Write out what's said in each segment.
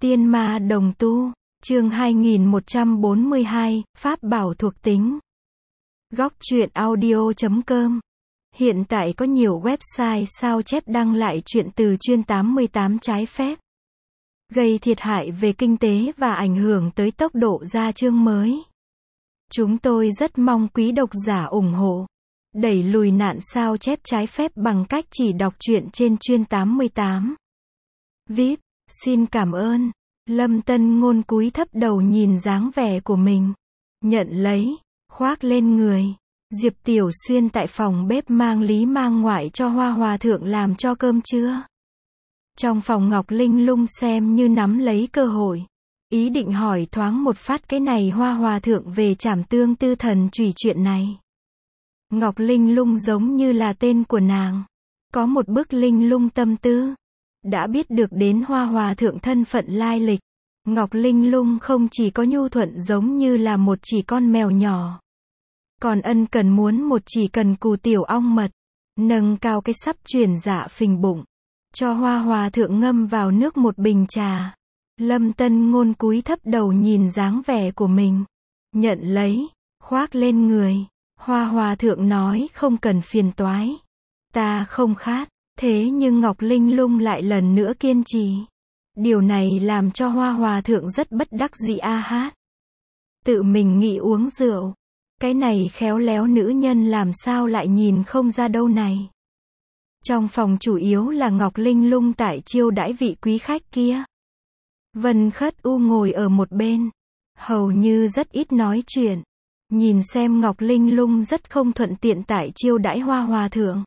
Tiên ma đồng tu, chương 2142, Pháp bảo thuộc tính. Góc truyện audio.com. Hiện tại có nhiều website sao chép đăng lại truyện từ chuyên 88 trái phép, gây thiệt hại về kinh tế và ảnh hưởng tới tốc độ ra chương mới. Chúng tôi rất mong quý độc giả ủng hộ, đẩy lùi nạn sao chép trái phép bằng cách chỉ đọc truyện trên chuyên 88. VIP, xin cảm ơn. Lâm Tân Ngôn cúi thấp đầu nhìn dáng vẻ của mình, nhận lấy, khoác lên người. Diệp Tiểu Xuyên tại phòng bếp mang lý mang ngoại cho Hoa Hòa Thượng làm cho cơm trưa. Trong phòng Ngọc Linh Lung xem như nắm lấy cơ hội, ý định hỏi thoáng một phát cái này Hoa Hòa Thượng về Trảm Tương Tư Thần Chủy chuyện này. Ngọc Linh Lung giống như là tên của nàng, có một bức linh lung tâm tư. Đã biết được đến Hoa Hòa Thượng thân phận lai lịch, Ngọc Linh Lung không chỉ có nhu thuận giống như là một chỉ con mèo nhỏ, còn ân cần muốn một chỉ cần cù tiểu ong mật, nâng cao cái sắp chuyển dạ phình bụng, cho Hoa Hòa Thượng ngâm vào nước một bình trà. Lâm Tân Ngôn cúi thấp đầu nhìn dáng vẻ của mình, nhận lấy, khoác lên người. Hoa Hòa Thượng nói không cần phiền toái, ta không khát. Thế nhưng Ngọc Linh Lung lại lần nữa kiên trì. Điều này làm cho Hoa Hòa Thượng rất bất đắc dĩ hát. Tự mình nghĩ uống rượu. Cái này khéo léo nữ nhân làm sao lại nhìn không ra đâu này. Trong phòng chủ yếu là Ngọc Linh Lung tại chiêu đãi vị quý khách kia. Vân Khất U ngồi ở một bên, hầu như rất ít nói chuyện. Nhìn xem Ngọc Linh Lung rất không thuận tiện tại chiêu đãi Hoa Hòa Thượng.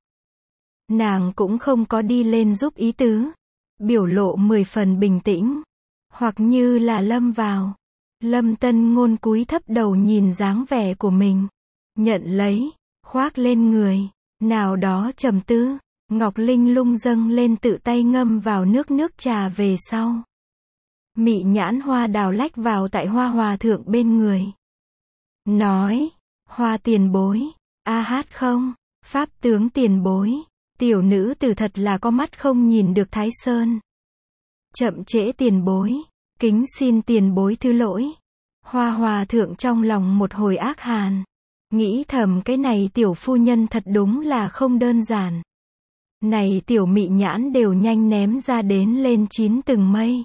Nàng cũng không có đi lên giúp ý tứ, biểu lộ 10 phần bình tĩnh, hoặc như là lâm vào. Lâm Tân Ngôn cúi thấp đầu nhìn dáng vẻ của mình, nhận lấy, khoác lên người. Nào đó trầm tư, Ngọc Linh Lung dâng lên tự tay ngâm vào nước trà về sau. Mị nhãn Hoa Đào lách vào tại Hoa Hòa Thượng bên người. Nói, Hoa tiền bối, hát không, Pháp tướng tiền bối. Tiểu nữ tử thật là có mắt không nhìn được Thái Sơn. Chậm trễ tiền bối, kính xin tiền bối thứ lỗi. Hoa Hòa Thượng trong lòng một hồi ác hàn, nghĩ thầm cái này tiểu phu nhân thật đúng là không đơn giản. Này tiểu mị nhãn đều nhanh ném ra đến lên 9 tầng mây.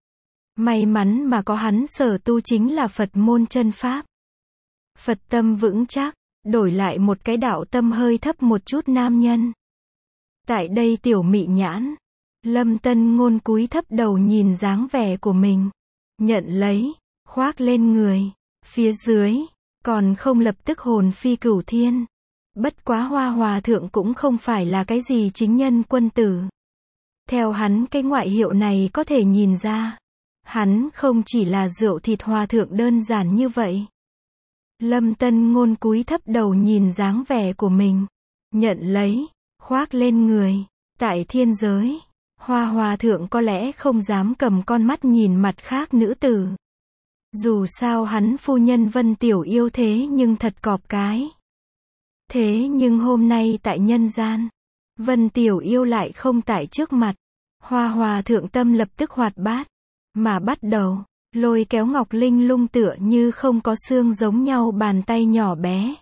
May mắn mà có hắn sở tu chính là Phật môn chân pháp. Phật tâm vững chắc, đổi lại một cái đạo tâm hơi thấp một chút nam nhân. Tại đây tiểu mị nhãn, Lâm Tân Ngôn cúi thấp đầu nhìn dáng vẻ của mình, nhận lấy, khoác lên người. Phía dưới, còn không lập tức hồn phi cửu thiên. Bất quá Hoa Hòa Thượng cũng không phải là cái gì chính nhân quân tử. Theo hắn cái ngoại hiệu này có thể nhìn ra, hắn không chỉ là rượu thịt Hòa Thượng đơn giản như vậy. Lâm Tân Ngôn cúi thấp đầu nhìn dáng vẻ của mình, nhận lấy, khoác lên người. Tại thiên giới, Hoa Hòa Thượng có lẽ không dám cầm con mắt nhìn mặt khác nữ tử. Dù sao hắn phu nhân Vân Tiểu Yêu thế nhưng thật cọp cái. Thế nhưng hôm nay tại nhân gian, Vân Tiểu Yêu lại không tại trước mặt. Hoa Hòa Thượng tâm lập tức hoạt bát, mà bắt đầu lôi kéo Ngọc Linh Lung tựa như không có xương giống nhau bàn tay nhỏ bé.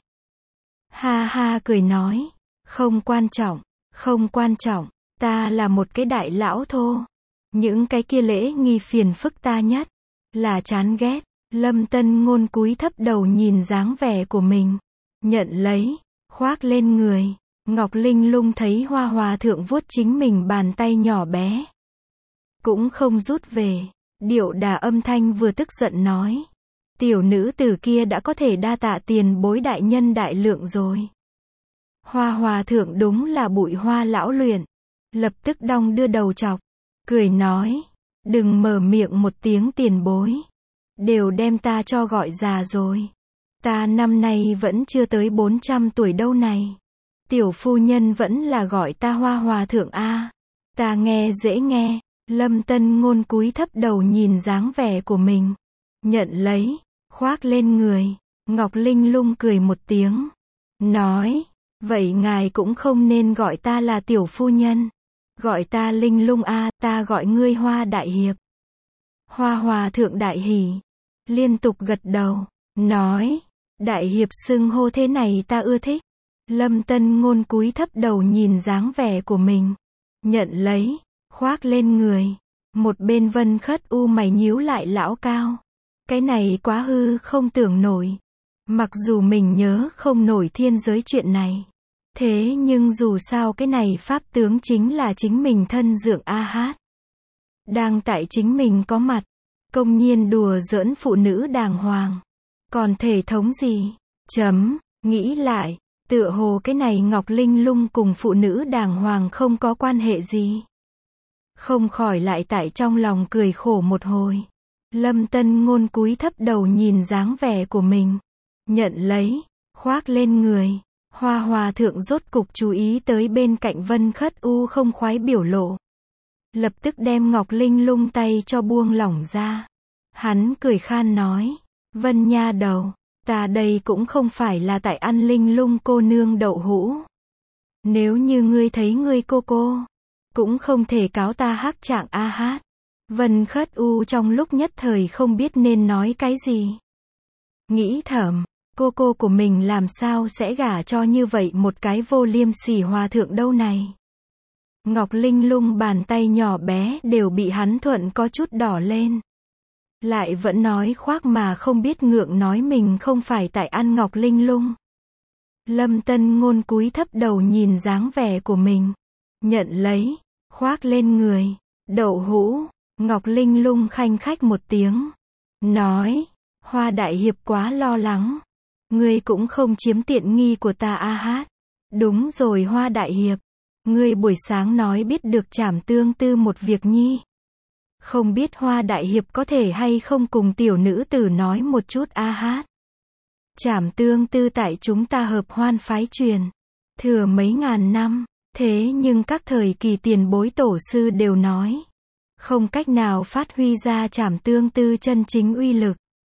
Ha ha cười nói, không quan trọng, không quan trọng, ta là một cái đại lão thô. Những cái kia lễ nghi phiền phức ta nhất là chán ghét. Lâm Tân Ngôn cúi thấp đầu nhìn dáng vẻ của mình, nhận lấy, khoác lên người. Ngọc Linh Lung thấy Hoa Hòa Thượng vuốt chính mình bàn tay nhỏ bé, cũng không rút về, điệu đà âm thanh vừa tức giận nói, tiểu nữ tử kia đã có thể đa tạ tiền bối đại nhân đại lượng rồi. Hoa Hòa Thượng đúng là bụi hoa lão luyện, lập tức đong đưa đầu chọc, cười nói, đừng mở miệng một tiếng tiền bối, đều đem ta cho gọi già rồi. Ta năm nay vẫn chưa tới 400 tuổi đâu này. Tiểu phu nhân vẫn là gọi ta Hoa Hòa Thượng a. Ta nghe dễ nghe. Lâm Tân Ngôn cúi thấp đầu nhìn dáng vẻ của mình, nhận lấy, khoác lên người. Ngọc Linh Lung cười một tiếng, nói, vậy ngài cũng không nên gọi ta là tiểu phu nhân, gọi ta Linh Lung a, ta gọi ngươi Hoa đại hiệp. Hoa Hòa thượng đại hỉ, liên tục gật đầu, nói, đại hiệp xưng hô thế này ta ưa thích. Lâm Tân Ngôn cúi thấp đầu nhìn dáng vẻ của mình, nhận lấy, khoác lên người. Một bên Vân Khất U mày nhíu lại lão cao. Cái này quá hư không tưởng nổi. Mặc dù mình nhớ không nổi thiên giới chuyện này. Thế nhưng dù sao cái này pháp tướng chính là chính mình thân dượng A Hát. Đang tại chính mình có mặt. Công nhiên đùa giỡn phụ nữ đàng hoàng. Còn thể thống gì? Nghĩ lại. Tựa hồ cái này Ngọc Linh Lung cùng phụ nữ đàng hoàng không có quan hệ gì. Không khỏi lại tại trong lòng cười khổ một hồi. Lâm Tân Ngôn cúi thấp đầu nhìn dáng vẻ của mình. Nhận lấy, khoác lên người. Hoa Hòa thượng rốt cục chú ý tới bên cạnh Vân Khất U không khoái biểu lộ. Lập tức đem Ngọc Linh Lung tay cho buông lỏng ra. Hắn cười khan nói, Vân nha đầu, ta đây cũng không phải là tại ăn Linh Lung cô nương đậu hũ. Nếu như ngươi thấy ngươi cô, cũng không thể cáo ta hắc trạng A Hát. Vân Khất U trong lúc nhất thời không biết nên nói cái gì. Nghĩ thầm, cô của mình làm sao sẽ gả cho như vậy một cái vô liêm sỉ hòa thượng đâu này. Ngọc Linh Lung bàn tay nhỏ bé đều bị hắn thuận có chút đỏ lên. Lại vẫn nói khoác mà không biết ngượng nói mình không phải tại ăn Ngọc Linh Lung. Lâm Tân Ngôn cúi thấp đầu nhìn dáng vẻ của mình. Nhận lấy, khoác lên người. Đậu hũ. Ngọc Linh Lung khanh khách một tiếng. Nói, Hoa đại hiệp quá lo lắng. Ngươi cũng không chiếm tiện nghi của ta A Hát. Đúng rồi Hoa đại hiệp. Ngươi buổi sáng nói biết được Trảm Tương Tư một việc nhi. Không biết Hoa đại hiệp có thể hay không cùng tiểu nữ tử nói một chút A Hát. Trảm Tương Tư tại chúng ta Hợp Hoan phái truyền. Thừa mấy ngàn năm. Thế nhưng các thời kỳ tiền bối tổ sư đều nói. Không cách nào phát huy ra Trảm Tương Tư chân chính uy lực.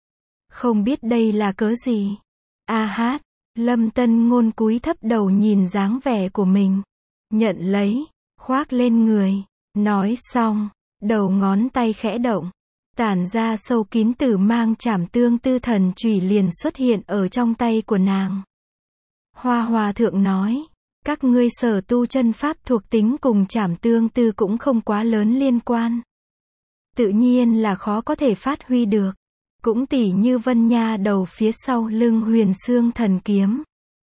Không biết đây là cớ gì. A Hát. Lâm Tân Ngôn cúi thấp đầu nhìn dáng vẻ của mình. Nhận lấy, khoác lên người. Nói xong, đầu ngón tay khẽ động. Tản ra sâu kín tử mang Trảm Tương Tư thần chùy liền xuất hiện ở trong tay của nàng. Hoa Hòa thượng nói, các ngươi sở tu chân pháp thuộc tính cùng Trảm Tương Tư cũng không quá lớn liên quan. Tự nhiên là khó có thể phát huy được. Cũng tỉ như Vân nha đầu phía sau lưng Huyền Xương thần kiếm.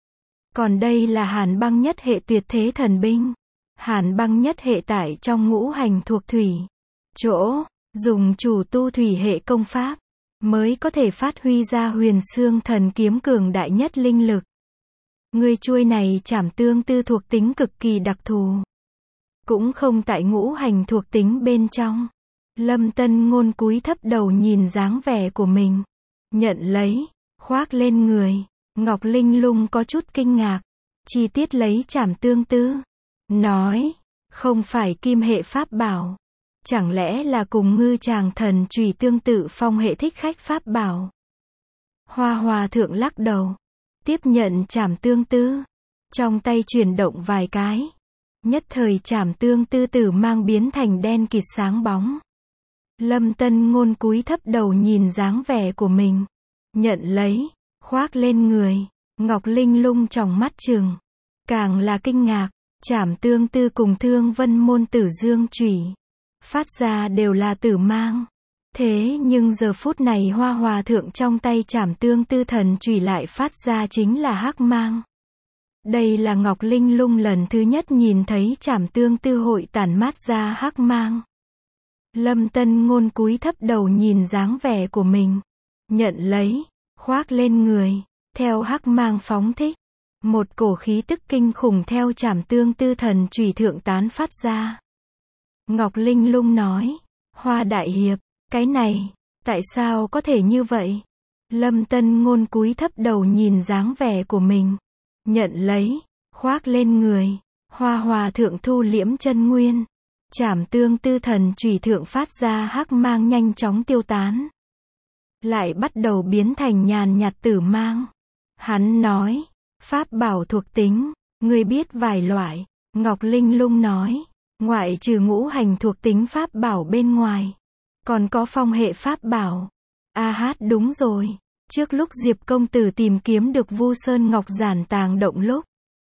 Còn đây là Hàn Băng nhất hệ tuyệt thế thần binh. Hàn Băng nhất hệ tại trong ngũ hành thuộc thủy. Chỗ, dùng chủ tu thủy hệ công pháp, mới có thể phát huy ra Huyền Xương thần kiếm cường đại nhất linh lực. Người chuôi này Trảm Tương Tư thuộc tính cực kỳ đặc thù. Cũng không tại ngũ hành thuộc tính bên trong. Lâm Tân Ngôn cúi thấp đầu nhìn dáng vẻ của mình. Nhận lấy, khoác lên người. Ngọc Linh Lung có chút kinh ngạc. Chi tiết lấy Trảm Tương Tư. Nói, không phải kim hệ pháp bảo. Chẳng lẽ là cùng Ngư Tràng thần chùy tương tự phong hệ thích khách pháp bảo. Hoa Hòa thượng lắc đầu. Tiếp nhận Trảm Tương Tư. Trong tay chuyển động vài cái. Nhất thời Trảm Tương Tư tử mang biến thành đen kịt sáng bóng. Lâm Tân Ngôn cúi thấp đầu nhìn dáng vẻ của mình. Nhận lấy, khoác lên người. Ngọc Linh Lung tròng mắt trừng. Càng là kinh ngạc, Trảm Tương Tư cùng Thương Vân môn tử dương chùy phát ra đều là tử mang. Thế nhưng giờ phút này Hoa Hòa thượng trong tay Trảm Tương Tư thần chùy lại phát ra chính là hắc mang. Đây là Ngọc Linh Lung lần thứ nhất nhìn thấy Trảm Tương Tư hội tản mát ra hắc mang. Lâm Tân Ngôn cúi thấp đầu nhìn dáng vẻ của mình. Nhận lấy, khoác lên người. Theo hắc mang phóng thích. Một cổ khí tức kinh khủng theo Trảm Tương Tư thần chùy thượng tán phát ra. Ngọc Linh Lung nói, Hoa đại hiệp, cái này, tại sao có thể như vậy? Lâm Tân Ngôn cúi thấp đầu nhìn dáng vẻ của mình. Nhận lấy, khoác lên người. Hoa Hòa thượng thu liễm chân nguyên. Trảm Tương Tư thần chùy thượng phát ra hắc mang nhanh chóng tiêu tán. Lại bắt đầu biến thành nhàn nhạt tử mang. Hắn nói, pháp bảo thuộc tính, ngươi biết vài loại. Ngọc Linh Lung nói, ngoại trừ ngũ hành thuộc tính pháp bảo bên ngoài, Còn có phong hệ pháp bảo. Đúng rồi. Trước lúc Diệp công tử tìm kiếm được Vu Sơn Ngọc Giản tàng động lúc,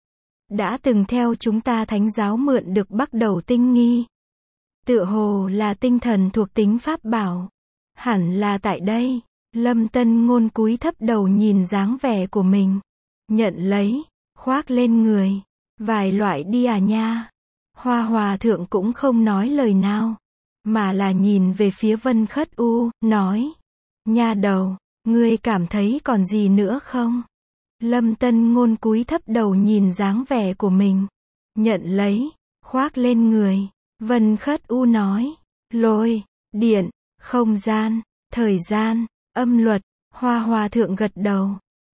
đã từng theo chúng ta thánh giáo mượn được Bắc Đầu tinh nghi. Tựa hồ là tinh thần thuộc tính pháp bảo. Hẳn là tại đây. Lâm Tân Ngôn cúi thấp đầu nhìn dáng vẻ của mình. Nhận lấy, khoác lên người. Vài loại đi à nha. Hoa Hòa thượng cũng không nói lời nào, mà là nhìn về phía Vân Khất U, nói. Nha đầu, ngươi cảm thấy còn gì nữa không? Lâm Tân Ngôn cúi thấp đầu nhìn dáng vẻ của mình. Nhận lấy, khoác lên người. Vân Khất U nói. Lôi, điện, không gian, thời gian, âm luật. Hoa Hòa thượng gật đầu.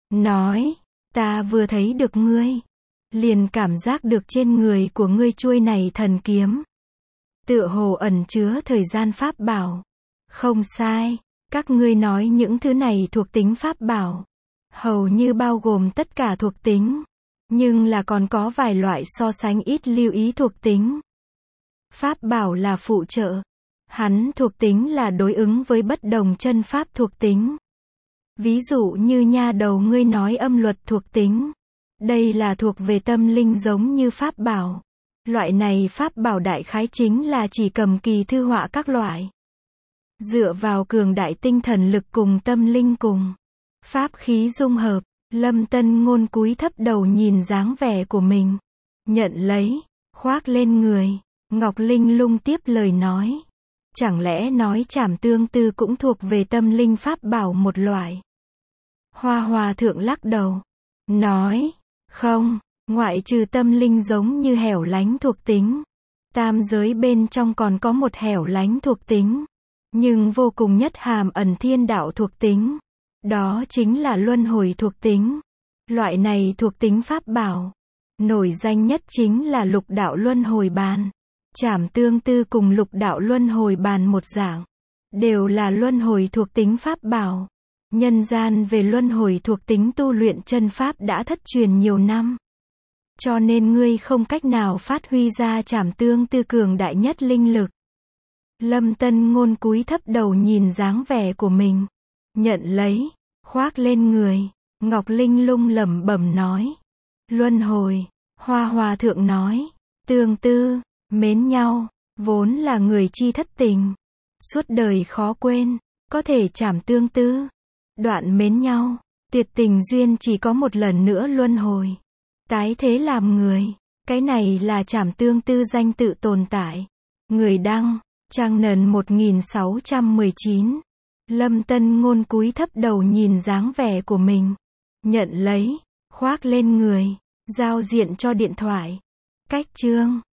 Nói. Ta vừa thấy được ngươi, liền cảm giác được trên người của ngươi chuôi này thần kiếm. Tựa hồ ẩn chứa thời gian pháp bảo. Không sai. Các ngươi nói những thứ này thuộc tính pháp bảo. Hầu như bao gồm tất cả thuộc tính. Nhưng là còn có vài loại so sánh ít lưu ý thuộc tính. Pháp bảo là phụ trợ. Hắn thuộc tính là đối ứng với bất đồng chân pháp thuộc tính. Ví dụ như nha đầu ngươi nói âm luật thuộc tính. Đây là thuộc về tâm linh giống như pháp bảo. Loại này pháp bảo đại khái chính là chỉ cầm kỳ thư họa các loại. Dựa vào cường đại tinh thần lực cùng tâm linh cùng pháp khí dung hợp, Lâm Tân Ngôn cúi thấp đầu nhìn dáng vẻ của mình. Nhận lấy, khoác lên người. Ngọc Linh Lung tiếp lời nói. Chẳng lẽ nói Trảm Tương Tư cũng thuộc về tâm linh pháp bảo một loại? Hoa Hòa thượng lắc đầu. Nói. Không, ngoại trừ tâm linh giống như hẻo lánh thuộc tính. Tam giới bên trong còn có một hẻo lánh thuộc tính. Nhưng vô cùng nhất hàm ẩn thiên đạo thuộc tính. Đó chính là luân hồi thuộc tính. Loại này thuộc tính pháp bảo. Nổi danh nhất chính là lục đạo luân hồi bàn. Trảm Tương Tư cùng lục đạo luân hồi bàn một dạng. Đều là luân hồi thuộc tính pháp bảo. Nhân gian về luân hồi thuộc tính tu luyện chân pháp đã thất truyền nhiều năm. Cho nên ngươi không cách nào phát huy ra Trảm Tương Tư cường đại nhất linh lực. Lâm Tân Ngôn cúi thấp đầu nhìn dáng vẻ của mình. Nhận lấy, khoác lên người. Ngọc Linh Lung lẩm bẩm nói. Luân hồi. Hoa Hòa thượng nói. Tương tư, mến nhau, vốn là người chi thất tình. Suốt đời khó quên, có thể Trảm Tương Tư. Đoạn mến nhau, tuyệt tình duyên chỉ có một lần nữa luân hồi. Tái thế làm người, cái này là Trảm Tương Tư danh tự tồn tại. Người đăng, Trang Nần 1619. Lâm Tân Ngôn cúi thấp đầu nhìn dáng vẻ của mình. Nhận lấy, khoác lên người, giao diện cho điện thoại. Cách chương